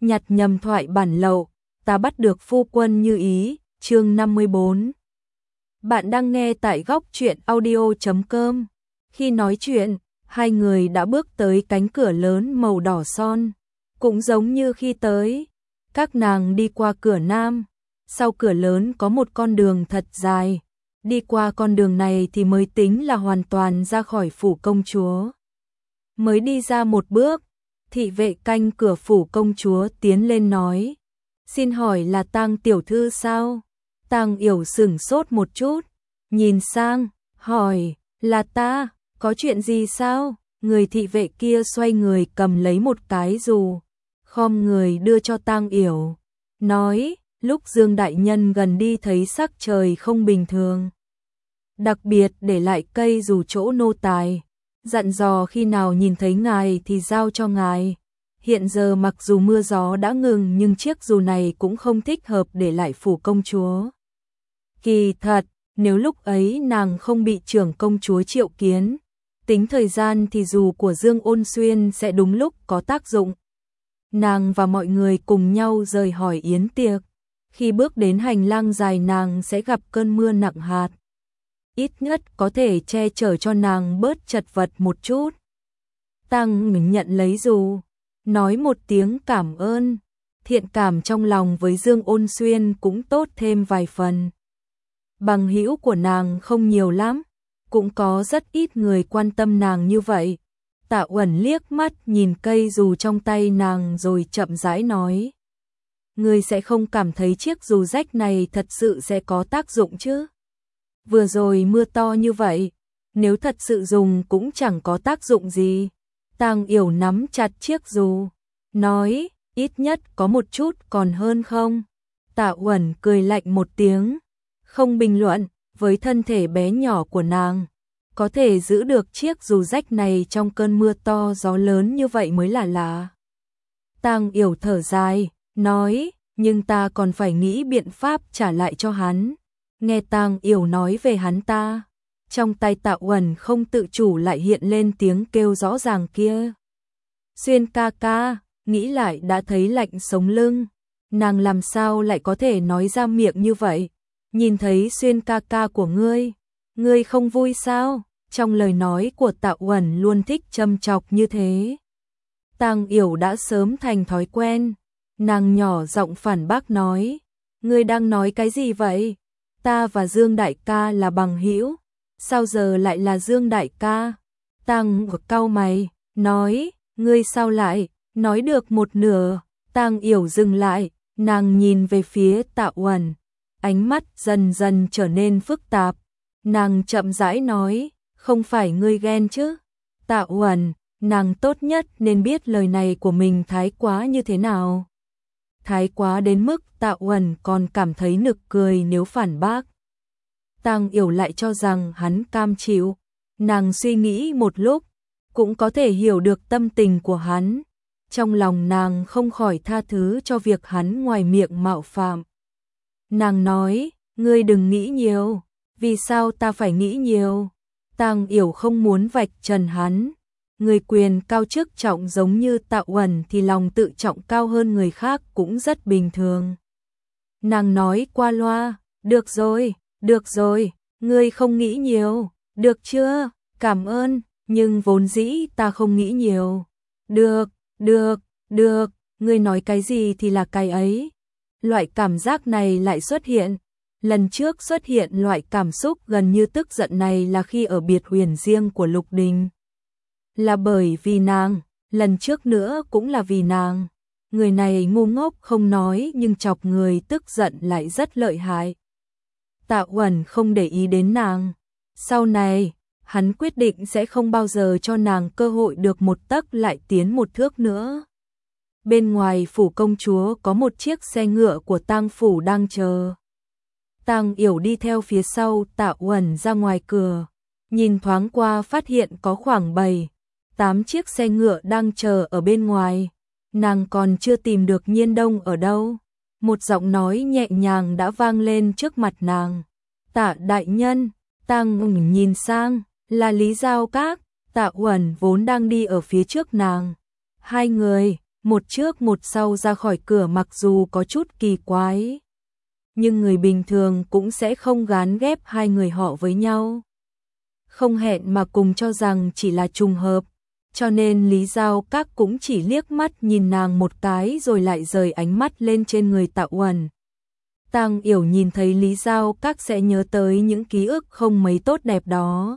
nhặt nhầm thoại bản lậu, ta bắt được phu quân như ý, chương 54. Bạn đang nghe tại góc truyện audio.com. Khi nói chuyện, hai người đã bước tới cánh cửa lớn màu đỏ son. Cũng giống như khi tới, các nàng đi qua cửa nam, sau cửa lớn có một con đường thật dài. Đi qua con đường này thì mới tính là hoàn toàn ra khỏi phủ công chúa. Mới đi ra một bước, thị vệ canh cửa phủ công chúa tiến lên nói: "Xin hỏi là Tang tiểu thư sao?" Tang Yểu sửng sốt một chút, nhìn sang, hỏi: "Là ta, có chuyện gì sao?" Người thị vệ kia xoay người cầm lấy một cái dù, khom người đưa cho Tang Yểu, nói: "Lúc Dương đại nhân gần đi thấy sắc trời không bình thường, đặc biệt để lại cây dù chỗ nô tài, dặn dò khi nào nhìn thấy ngài thì giao cho ngài. Hiện giờ mặc dù mưa gió đã ngừng nhưng chiếc dù này cũng không thích hợp để lại phủ công chúa. Kỳ thật, nếu lúc ấy nàng không bị trưởng công chúa triệu kiến, tính thời gian thì dù của Dương Ôn Xuyên sẽ đúng lúc có tác dụng." Nàng và mọi người cùng nhau rời hỏi yến tiệc. Khi bước đến hành lang dài nàng sẽ gặp cơn mưa nặng hạt, ít nhất có thể che chở cho nàng bớt chật vật một chút. Tang nhận lấy dù, nói một tiếng cảm ơn, thiện cảm trong lòng với Dương Ôn Xuyên cũng tốt thêm vài phần. Bằng hữu của nàng không nhiều lắm, cũng có rất ít người quan tâm nàng như vậy. Tạ Uẩn liếc mắt nhìn cây dù trong tay nàng rồi chậm rãi nói: "Ngươi sẽ không cảm thấy chiếc dù rách này thật sự sẽ có tác dụng chứ? Vừa rồi mưa to như vậy, nếu thật sự dùng cũng chẳng có tác dụng gì." Tang Yểu nắm chặt chiếc dù, nói: "Ít nhất có một chút còn hơn không?" Tạ Uẩn cười lạnh một tiếng, không bình luận. Với thân thể bé nhỏ của nàng, có thể giữ được chiếc dù rách này trong cơn mưa to gió lớn như vậy mới là lạ. Tang Yểu thở dài, nói: "Nhưng ta còn phải nghĩ biện pháp trả lại cho hắn." Nghe Tang Yểu nói về hắn ta, trong tay Tạ Uẩn không tự chủ lại hiện lên tiếng kêu rõ ràng kia: "Xuyên ca ca." Nghĩ lại đã thấy lạnh sống lưng, nàng làm sao lại có thể nói ra miệng như vậy? "Nhìn thấy Xuyên ca ca của ngươi không vui sao?" Trong lời nói của Tạ Uẩn luôn thích châm chọc như thế. Tang Yểu đã sớm thành thói quen, nàng nhỏ giọng phản bác nói: "Ngươi đang nói cái gì vậy? Ta và Dương đại ca là bằng hữu, sao giờ lại là Dương đại ca?" Tang cau mày, nói: "Ngươi sao lại nói được một nửa?" Tang Yểu dừng lại, nàng nhìn về phía Tạ Uẩn, ánh mắt dần dần trở nên phức tạp. Nàng chậm rãi nói: "Không phải ngươi ghen chứ?" Tạ Uẩn, nàng tốt nhất nên biết lời này của mình thái quá như thế nào. Thái quá đến mức Tạ Uẩn còn cảm thấy nực cười nếu phản bác. Tang Yểu lại cho rằng hắn cam chịu. Nàng suy nghĩ một lúc, cũng có thể hiểu được tâm tình của hắn. Trong lòng nàng không khỏi tha thứ cho việc hắn ngoài miệng mạo phạm. Nàng nói: "Ngươi đừng nghĩ nhiều." "Vì sao ta phải nghĩ nhiều?" Tang Yểu không muốn vạch trần hắn. Người quyền cao chức trọng giống như Tạ Uẩn thì lòng tự trọng cao hơn người khác cũng rất bình thường. Nàng nói qua loa: được rồi, ngươi không nghĩ nhiều, được chưa? Cảm ơn, nhưng vốn dĩ ta không nghĩ nhiều." Được, ngươi nói cái gì thì là cái ấy." Loại cảm giác này lại xuất hiện. Lần trước xuất hiện loại cảm xúc gần như tức giận này là khi ở biệt huyền riêng của Lục Đình. Là bởi vì nàng, lần trước nữa cũng là vì nàng. Người này ngu ngốc không nói nhưng chọc người tức giận lại rất lợi hại. Tạ Uẩn không để ý đến nàng. Sau này, hắn quyết định sẽ không bao giờ cho nàng cơ hội được một tấc lại tiến một thước nữa. Bên ngoài phủ công chúa có một chiếc xe ngựa của Tang phủ đang chờ. Tang Yểu đi theo phía sau Tạ Uẩn ra ngoài cửa, nhìn thoáng qua phát hiện có khoảng 7-8 chiếc xe ngựa đang chờ ở bên ngoài. Nàng còn chưa tìm được Nhiên Đông ở đâu. Một giọng nói nhẹ nhàng đã vang lên trước mặt nàng: "Tạ đại nhân." Tang nhìn sang, là Lý Giao Các. Tạ Uẩn vốn đang đi ở phía trước nàng. Hai người một trước một sau ra khỏi cửa mặc dù có chút kỳ quái. Nhưng người bình thường cũng sẽ không gán ghép hai người họ với nhau. Không hẹn mà cùng cho rằng chỉ là trùng hợp, cho nên Lý Giao Các cũng chỉ liếc mắt nhìn nàng một cái rồi lại rời ánh mắt lên trên người Tạ Uẩn. Tang Yểu nhìn thấy Lý Giao Các sẽ nhớ tới những ký ức không mấy tốt đẹp đó.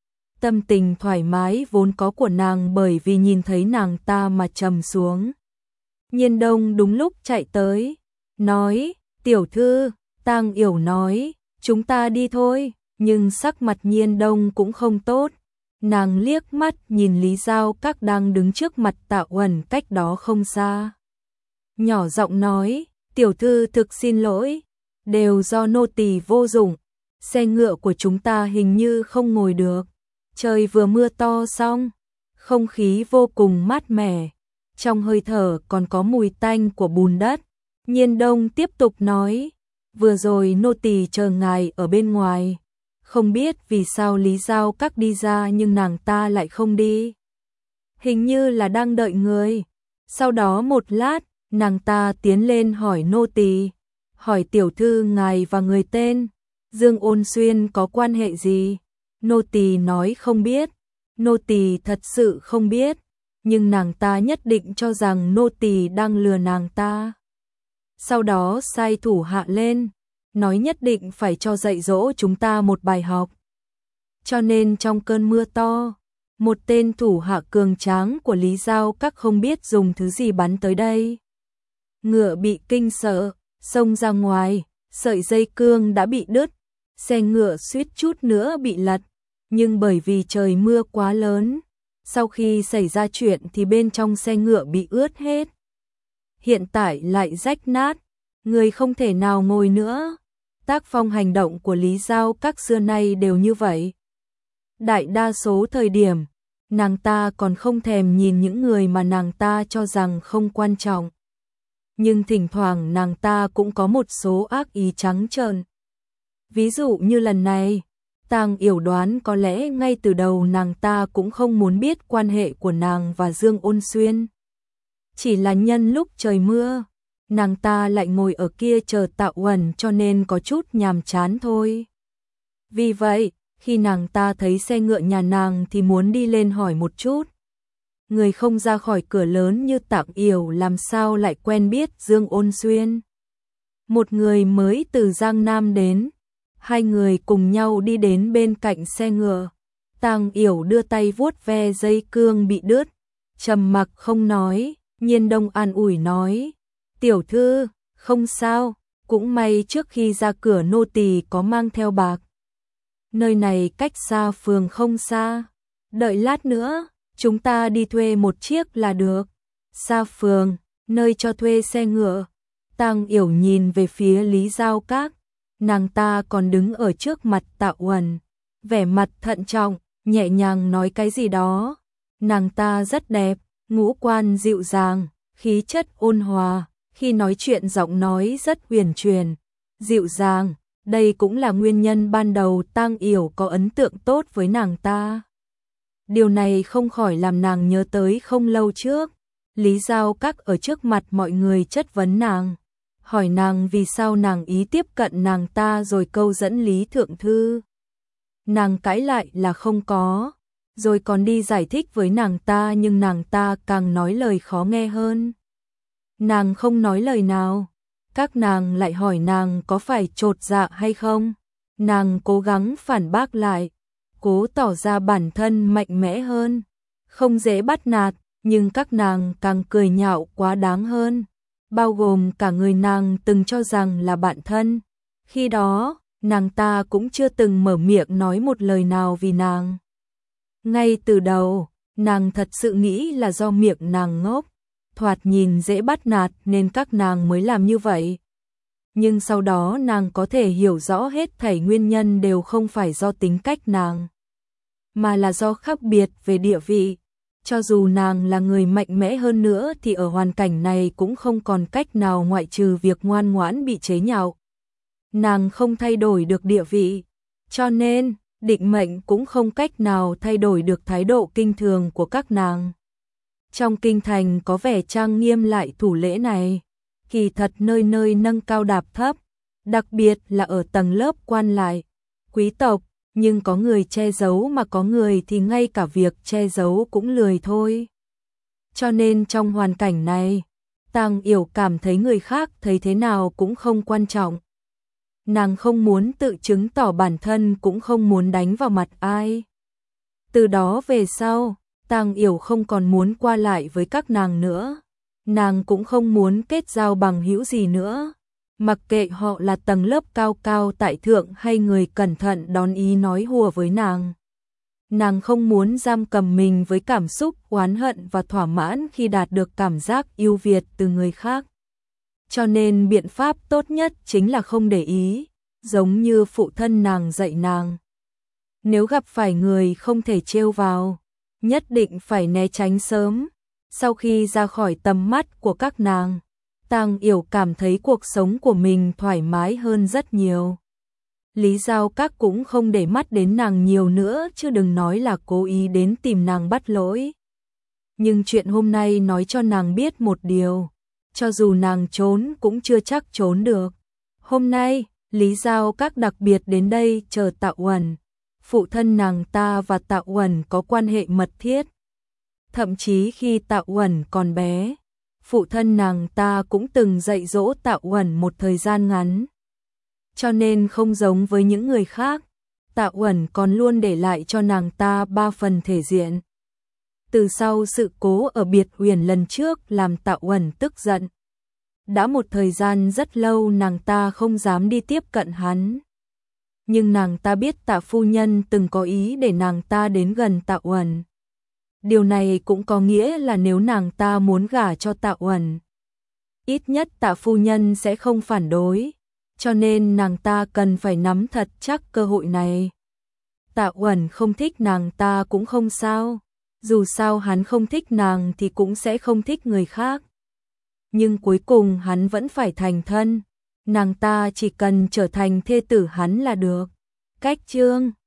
Tâm tình thoải mái vốn có của nàng bởi vì nhìn thấy nàng ta mà trầm xuống. Nhiên Đông đúng lúc chạy tới, nói, tiểu thư, Tang Yểu nói, chúng ta đi thôi, nhưng sắc mặt Nhiên Đông cũng không tốt. Nàng liếc mắt nhìn Lý Giao Các đang đứng trước mặt Tạ Uẩn cách đó không xa. Nhỏ giọng nói, tiểu thư thực xin lỗi, đều do nô tỳ vô dụng, xe ngựa của chúng ta hình như không ngồi được. Trời vừa mưa to xong, không khí vô cùng mát mẻ, trong hơi thở còn có mùi tanh của bùn đất. Nhiên Đông tiếp tục nói, vừa rồi nô tỳ chờ ngài ở bên ngoài, không biết vì sao Lý Giao Các đi ra nhưng nàng ta lại không đi. Hình như là đang đợi người. Sau đó một lát, nàng ta tiến lên hỏi nô tỳ, hỏi tiểu thư ngài và người tên Dương Ôn Xuyên có quan hệ gì? Nô tỳ nói không biết, nô tỳ thật sự không biết, nhưng nàng ta nhất định cho rằng nô tỳ đang lừa nàng ta. Sau đó sai thủ hạ lên, nói nhất định phải cho dạy dỗ chúng ta một bài học. Cho nên trong cơn mưa to, một tên thủ hạ cường tráng của Lý Giao Các không biết dùng thứ gì bắn tới đây. Ngựa bị kinh sợ, xông ra ngoài, sợi dây cương đã bị đứt, xe ngựa suýt chút nữa bị lật, nhưng bởi vì trời mưa quá lớn, sau khi xảy ra chuyện thì bên trong xe ngựa bị ướt hết. Hiện tại lại rách nát, người không thể nào ngồi nữa. Tác phong hành động của Lý Giao Các xưa nay đều như vậy. Đại đa số thời điểm, nàng ta còn không thèm nhìn những người mà nàng ta cho rằng không quan trọng. Nhưng thỉnh thoảng nàng ta cũng có một số ác ý trắng trợn. Ví dụ như lần này, Tang Yểu đoán có lẽ ngay từ đầu nàng ta cũng không muốn biết quan hệ của nàng và Dương Ôn Xuyên. Chỉ là nhân lúc trời mưa, nàng ta lại ngồi ở kia chờ Tạ Uẩn cho nên có chút nhàm chán thôi. Vì vậy, khi nàng ta thấy xe ngựa nhà nàng thì muốn đi lên hỏi một chút. Người không ra khỏi cửa lớn như Tang Yểu làm sao lại quen biết Dương Ôn Xuyên. Một người mới từ Giang Nam đến, hai người cùng nhau đi đến bên cạnh xe ngựa. Tang Yểu đưa tay vuốt ve dây cương bị đứt, trầm mặc không nói. Nhiên Đông an ủi nói, tiểu thư, không sao, cũng may trước khi ra cửa nô tỳ có mang theo bạc. Nơi này cách xa phường không xa, đợi lát nữa, chúng ta đi thuê một chiếc là được. Xa phường, nơi cho thuê xe ngựa. Tang Yểu nhìn về phía Lý Giao Các, nàng ta còn đứng ở trước mặt Tạ Uẩn, vẻ mặt thận trọng, nhẹ nhàng nói cái gì đó. Nàng ta rất đẹp, ngũ quan dịu dàng, khí chất ôn hòa, khi nói chuyện giọng nói rất huyền truyền, dịu dàng, đây cũng là nguyên nhân ban đầu Tang Yểu có ấn tượng tốt với nàng ta. Điều này không khỏi làm nàng nhớ tới không lâu trước, Lý Giao Các ở trước mặt mọi người chất vấn nàng, hỏi nàng vì sao nàng ý tiếp cận nàng ta rồi câu dẫn Lý Thượng Thư. Nàng cãi lại là không có, rồi còn đi giải thích với nàng ta nhưng nàng ta càng nói lời khó nghe hơn. Nàng không nói lời nào, các nàng lại hỏi nàng có phải chột dạ hay không. Nàng cố gắng phản bác lại, cố tỏ ra bản thân mạnh mẽ hơn, không dễ bắt nạt, nhưng các nàng càng cười nhạo quá đáng hơn, bao gồm cả người nàng từng cho rằng là bạn thân. Khi đó, nàng ta cũng chưa từng mở miệng nói một lời nào vì nàng. Ngay từ đầu, nàng thật sự nghĩ là do miệng nàng ngốc, thoạt nhìn dễ bắt nạt nên các nàng mới làm như vậy. Nhưng sau đó nàng có thể hiểu rõ hết thảy nguyên nhân đều không phải do tính cách nàng, mà là do khác biệt về địa vị. Cho dù nàng là người mạnh mẽ hơn nữa thì ở hoàn cảnh này cũng không còn cách nào ngoại trừ việc ngoan ngoãn bị chế nhạo. Nàng không thay đổi được địa vị, cho nên định mệnh cũng không cách nào thay đổi được thái độ kinh thường của các nàng. Trong kinh thành có vẻ trang nghiêm lại thủ lễ này, kỳ thật nơi nơi nâng cao đạp thấp, đặc biệt là ở tầng lớp quan lại, quý tộc, nhưng có người che giấu mà có người thì ngay cả việc che giấu cũng lười thôi. Cho nên trong hoàn cảnh này, Tang Yểu cảm thấy người khác thấy thế nào cũng không quan trọng. Nàng không muốn tự chứng tỏ bản thân cũng không muốn đánh vào mặt ai. Từ đó về sau, Tang Yểu không còn muốn qua lại với các nàng nữa. Nàng cũng không muốn kết giao bằng hữu gì nữa. Mặc kệ họ là tầng lớp cao cao tại thượng hay người cẩn thận đón ý nói hùa với nàng. Nàng không muốn giam cầm mình với cảm xúc oán hận và thỏa mãn khi đạt được cảm giác ưu việt từ người khác. Cho nên biện pháp tốt nhất chính là không để ý, giống như phụ thân nàng dạy nàng. Nếu gặp phải người không thể trêu vào, nhất định phải né tránh sớm. Sau khi ra khỏi tầm mắt của các nàng, Tang Yểu cảm thấy cuộc sống của mình thoải mái hơn rất nhiều. Lý Giao Các cũng không để mắt đến nàng nhiều nữa, chứ đừng nói là cố ý đến tìm nàng bắt lỗi. Nhưng chuyện hôm nay nói cho nàng biết một điều, cho dù nàng trốn cũng chưa chắc trốn được. Hôm nay, Lý Giao Các đặc biệt đến đây chờ Tạ Uẩn. Phụ thân nàng ta và Tạ Uẩn có quan hệ mật thiết. Thậm chí khi Tạ Uẩn còn bé, phụ thân nàng ta cũng từng dạy dỗ Tạ Uẩn một thời gian ngắn. Cho nên không giống với những người khác, Tạ Uẩn còn luôn để lại cho nàng ta 3 phần thể diện. Từ sau sự cố ở Biệt Huyền lần trước làm Tạ Uẩn tức giận. Đã một thời gian rất lâu nàng ta không dám đi tiếp cận hắn. Nhưng nàng ta biết Tạ phu nhân từng có ý để nàng ta đến gần Tạ Uẩn. Điều này cũng có nghĩa là nếu nàng ta muốn gả cho Tạ Uẩn, ít nhất Tạ phu nhân sẽ không phản đối. Cho nên nàng ta cần phải nắm thật chắc cơ hội này. Tạ Uẩn không thích nàng ta cũng không sao. Dù sao hắn không thích nàng thì cũng sẽ không thích người khác. Nhưng cuối cùng hắn vẫn phải thành thân. Nàng ta chỉ cần trở thành thê tử hắn là được. Cách chương